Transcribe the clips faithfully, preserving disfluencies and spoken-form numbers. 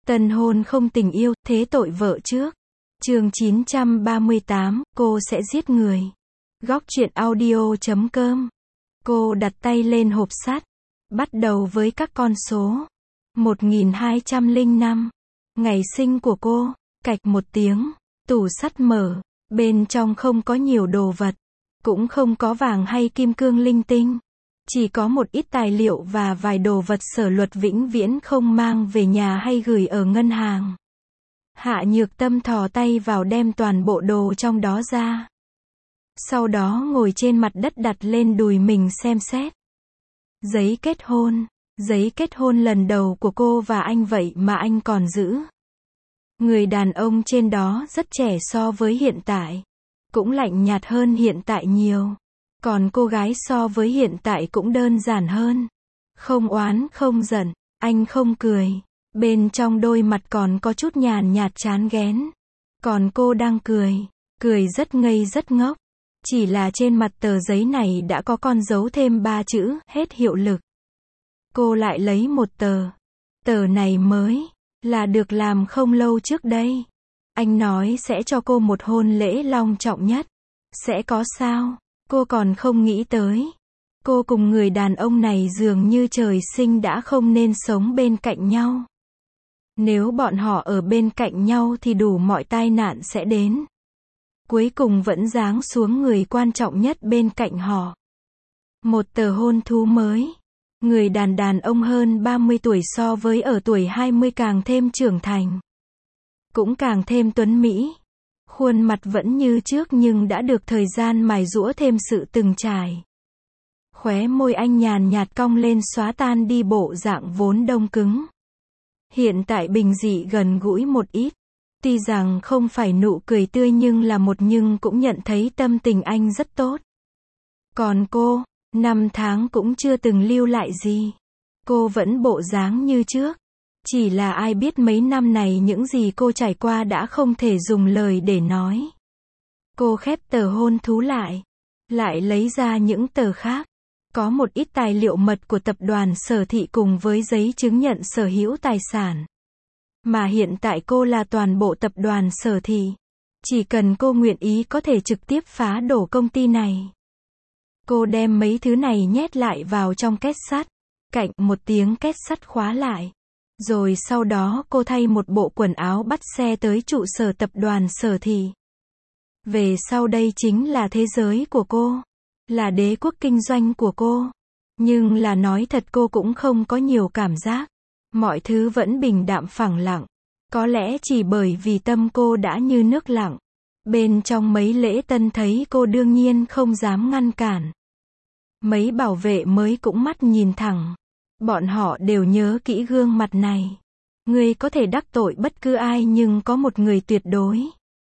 Tân hôn không tình yêu, thế tội vợ trước. Chương chín trăm ba mươi tám, cô sẽ giết người. Góc truyện audio chấm com. Cô đặt tay lên hộp sắt, bắt đầu với các con số. một nghìn hai trăm lẻ năm. Ngày sinh của cô. Cạch một tiếng, tủ sắt mở, bên trong không có nhiều đồ vật, cũng không có vàng hay kim cương linh tinh. Chỉ có một ít tài liệu và vài đồ vật Sở Luật vĩnh viễn không mang về nhà hay gửi ở ngân hàng. Hạ Nhược Tâm thò tay vào đem toàn bộ đồ trong đó ra. Sau đó ngồi trên mặt đất đặt lên đùi mình xem xét. Giấy kết hôn. Giấy kết hôn lần đầu của cô và anh vậy mà anh còn giữ. Người đàn ông trên đó rất trẻ so với hiện tại. Cũng lạnh nhạt hơn hiện tại nhiều. Còn cô gái so với hiện tại cũng đơn giản hơn. Không oán không giận, anh không cười. Bên trong đôi mặt còn có chút nhàn nhạt chán ghén. Còn cô đang cười. Cười rất ngây rất ngốc. Chỉ là trên mặt tờ giấy này đã có con dấu thêm ba chữ, hết hiệu lực. Cô lại lấy một tờ. Tờ này mới, là được làm không lâu trước đây. Anh nói sẽ cho cô một hôn lễ long trọng nhất. Sẽ có sao? Cô còn không nghĩ tới. Cô cùng người đàn ông này dường như trời sinh đã không nên sống bên cạnh nhau. Nếu bọn họ ở bên cạnh nhau thì đủ mọi tai nạn sẽ đến. Cuối cùng vẫn giáng xuống người quan trọng nhất bên cạnh họ. Một tờ hôn thú mới. Người đàn đàn ông hơn ba mươi tuổi so với ở tuổi hai mươi càng thêm trưởng thành. Cũng càng thêm tuấn mỹ. Khuôn mặt vẫn như trước nhưng đã được thời gian mài giũa thêm sự từng trải. Khóe môi anh nhàn nhạt cong lên xóa tan đi bộ dạng vốn đông cứng. Hiện tại bình dị gần gũi một ít. Tuy rằng không phải nụ cười tươi nhưng là một nhưng cũng nhận thấy tâm tình anh rất tốt. Còn cô, năm tháng cũng chưa từng lưu lại gì. Cô vẫn bộ dáng như trước. Chỉ là ai biết mấy năm này những gì cô trải qua đã không thể dùng lời để nói. Cô khép tờ hôn thú lại. Lại lấy ra những tờ khác. Có một ít tài liệu mật của tập đoàn Sở Thị cùng với giấy chứng nhận sở hữu tài sản. Mà hiện tại cô là toàn bộ tập đoàn Sở Thị. Chỉ cần cô nguyện ý có thể trực tiếp phá đổ công ty này. Cô đem mấy thứ này nhét lại vào trong két sắt. Cạnh một tiếng két sắt khóa lại. Rồi sau đó cô thay một bộ quần áo bắt xe tới trụ sở tập đoàn Sở Thị. Về sau đây chính là thế giới của cô. Là đế quốc kinh doanh của cô. Nhưng là nói thật cô cũng không có nhiều cảm giác. Mọi thứ vẫn bình đạm phẳng lặng. Có lẽ chỉ bởi vì tâm cô đã như nước lặng. Bên trong mấy lễ tân thấy cô đương nhiên không dám ngăn cản. Mấy bảo vệ mới cũng mắt nhìn thẳng. Bọn họ đều nhớ kỹ gương mặt này. Ngươi có thể đắc tội bất cứ ai nhưng có một người tuyệt đối.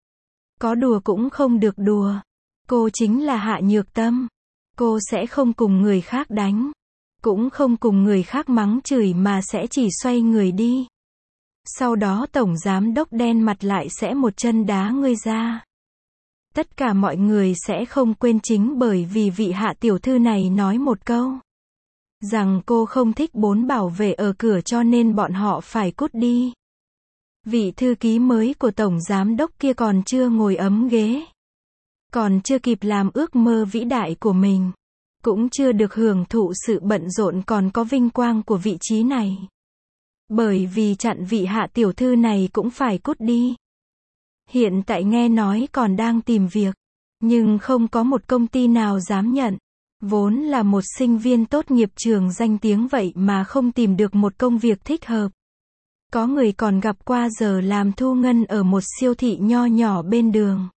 Có đùa cũng không được đùa. Cô chính là Hạ Nhược Tâm. Cô sẽ không cùng người khác đánh. Cũng không cùng người khác mắng chửi mà sẽ chỉ xoay người đi. Sau đó tổng giám đốc đen mặt lại sẽ một chân đá ngươi ra. Tất cả mọi người sẽ không quên chính bởi vì vị Hạ tiểu thư này nói một câu. Rằng cô không thích bốn bảo vệ ở cửa cho nên bọn họ phải cút đi. Vị thư ký mới của tổng giám đốc kia còn chưa ngồi ấm ghế. Còn chưa kịp làm ước mơ vĩ đại của mình. Cũng chưa được hưởng thụ sự bận rộn còn có vinh quang của vị trí này. Bởi vì chặn vị Hạ tiểu thư này cũng phải cút đi. Hiện tại nghe nói còn đang tìm việc. Nhưng không có một công ty nào dám nhận. Vốn là một sinh viên tốt nghiệp trường danh tiếng vậy mà không tìm được một công việc thích hợp. Có người còn gặp qua giờ làm thu ngân ở một siêu thị nho nhỏ bên đường.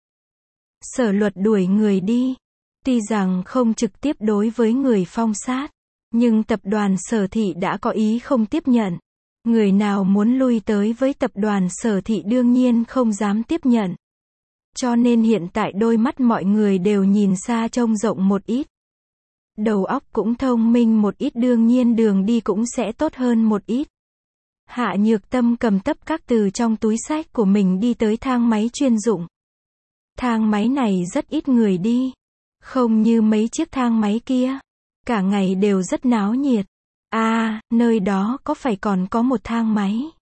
Sở Luật đuổi người đi. Tuy rằng không trực tiếp đối với người phong sát. Nhưng tập đoàn Sở Thị đã có ý không tiếp nhận. Người nào muốn lui tới với tập đoàn Sở Thị đương nhiên không dám tiếp nhận. Cho nên hiện tại đôi mắt mọi người đều nhìn xa trông rộng một ít. Đầu óc cũng thông minh một ít đương nhiên đường đi cũng sẽ tốt hơn một ít. Hạ Nhược Tâm cầm tấp các từ trong túi sách của mình đi tới thang máy chuyên dụng. Thang máy này rất ít người đi. Không như mấy chiếc thang máy kia. Cả ngày đều rất náo nhiệt. À, nơi đó có phải còn có một thang máy.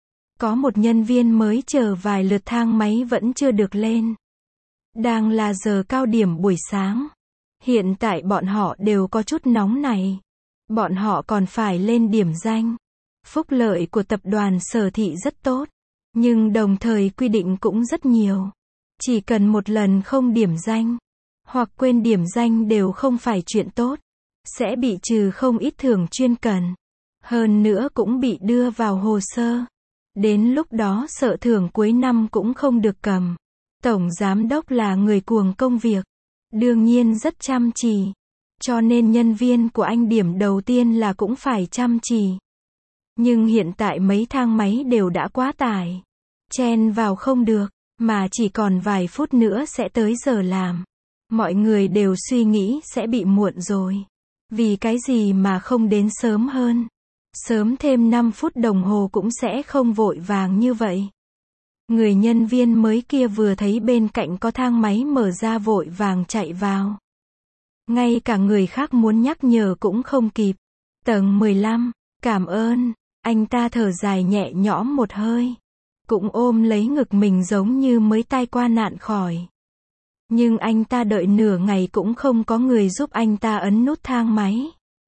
Có một nhân viên mới chờ vài lượt thang máy vẫn chưa được lên. Đang là giờ cao điểm buổi sáng. Hiện tại bọn họ đều có chút nóng này. Bọn họ còn phải lên điểm danh. Phúc lợi của tập đoàn Sở Thị rất tốt. Nhưng đồng thời quy định cũng rất nhiều. Chỉ cần một lần không điểm danh, hoặc quên điểm danh đều không phải chuyện tốt. Sẽ bị trừ không ít thưởng chuyên cần. Hơn nữa cũng bị đưa vào hồ sơ. Đến lúc đó sợ thưởng cuối năm cũng không được cầm. Tổng giám đốc là người cuồng công việc. Đương nhiên rất chăm chỉ. Cho nên nhân viên của anh điểm đầu tiên là cũng phải chăm chỉ. Nhưng hiện tại mấy thang máy đều đã quá tải. Chen vào không được, mà chỉ còn vài phút nữa sẽ tới giờ làm. Mọi người đều suy nghĩ sẽ bị muộn rồi. Vì cái gì mà không đến sớm hơn. Sớm thêm năm phút đồng hồ cũng sẽ không vội vàng như vậy. Người nhân viên mới kia vừa thấy bên cạnh có thang máy mở ra vội vàng chạy vào. Ngay cả người khác muốn nhắc nhở cũng không kịp. Tầng mười lăm, cảm ơn. Anh ta thở dài nhẹ nhõm một hơi. Cũng ôm lấy ngực mình giống như mới tai qua nạn khỏi. Nhưng anh ta đợi nửa ngày cũng không có người giúp anh ta ấn nút thang máy.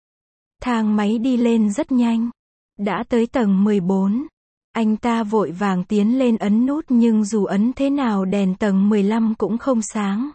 Thang máy đi lên rất nhanh. Đã tới tầng mười bốn. Anh ta vội vàng tiến lên ấn nút nhưng dù ấn thế nào đèn tầng mười lăm cũng không sáng.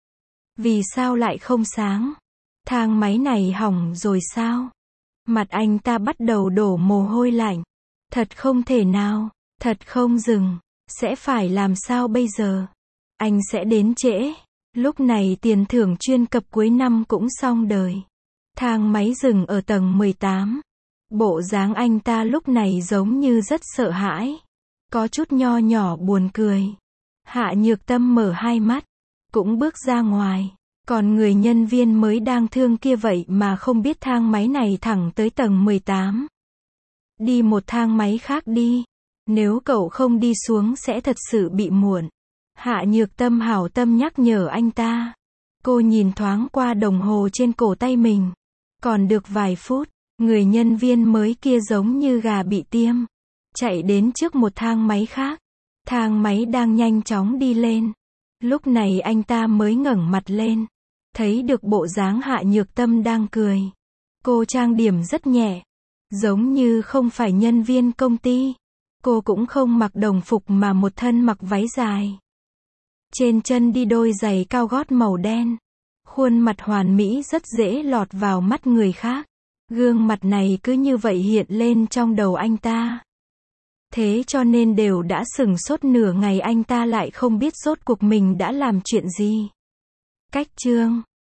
Vì sao lại không sáng? Thang máy này hỏng rồi sao? Mặt anh ta bắt đầu đổ mồ hôi lạnh. Thật không thể nào, thật không dừng. Sẽ phải làm sao bây giờ? Anh sẽ đến trễ. Lúc này tiền thưởng chuyên cập cuối năm cũng xong đời. Thang máy dừng ở tầng mười tám. Bộ dáng anh ta lúc này giống như rất sợ hãi. Có chút nho nhỏ buồn cười. Hạ Nhược Tâm mở hai mắt. Cũng bước ra ngoài. Còn người nhân viên mới đang thương kia vậy mà không biết thang máy này thẳng tới tầng mười tám. Đi một thang máy khác đi. Nếu cậu không đi xuống sẽ thật sự bị muộn. Hạ Nhược Tâm hảo tâm nhắc nhở anh ta. Cô nhìn thoáng qua đồng hồ trên cổ tay mình. Còn được vài phút. Người nhân viên mới kia giống như gà bị tiêm. Chạy đến trước một thang máy khác. Thang máy đang nhanh chóng đi lên. Lúc này anh ta mới ngẩng mặt lên. Thấy được bộ dáng Hạ Nhược Tâm đang cười. Cô trang điểm rất nhẹ. Giống như không phải nhân viên công ty. Cô cũng không mặc đồng phục mà một thân mặc váy dài. Trên chân đi đôi giày cao gót màu đen. Khuôn mặt hoàn mỹ rất dễ lọt vào mắt người khác. Gương mặt này cứ như vậy hiện lên trong đầu anh ta. Thế cho nên đều đã sửng sốt nửa ngày anh ta lại không biết rốt cuộc mình đã làm chuyện gì. Cách chương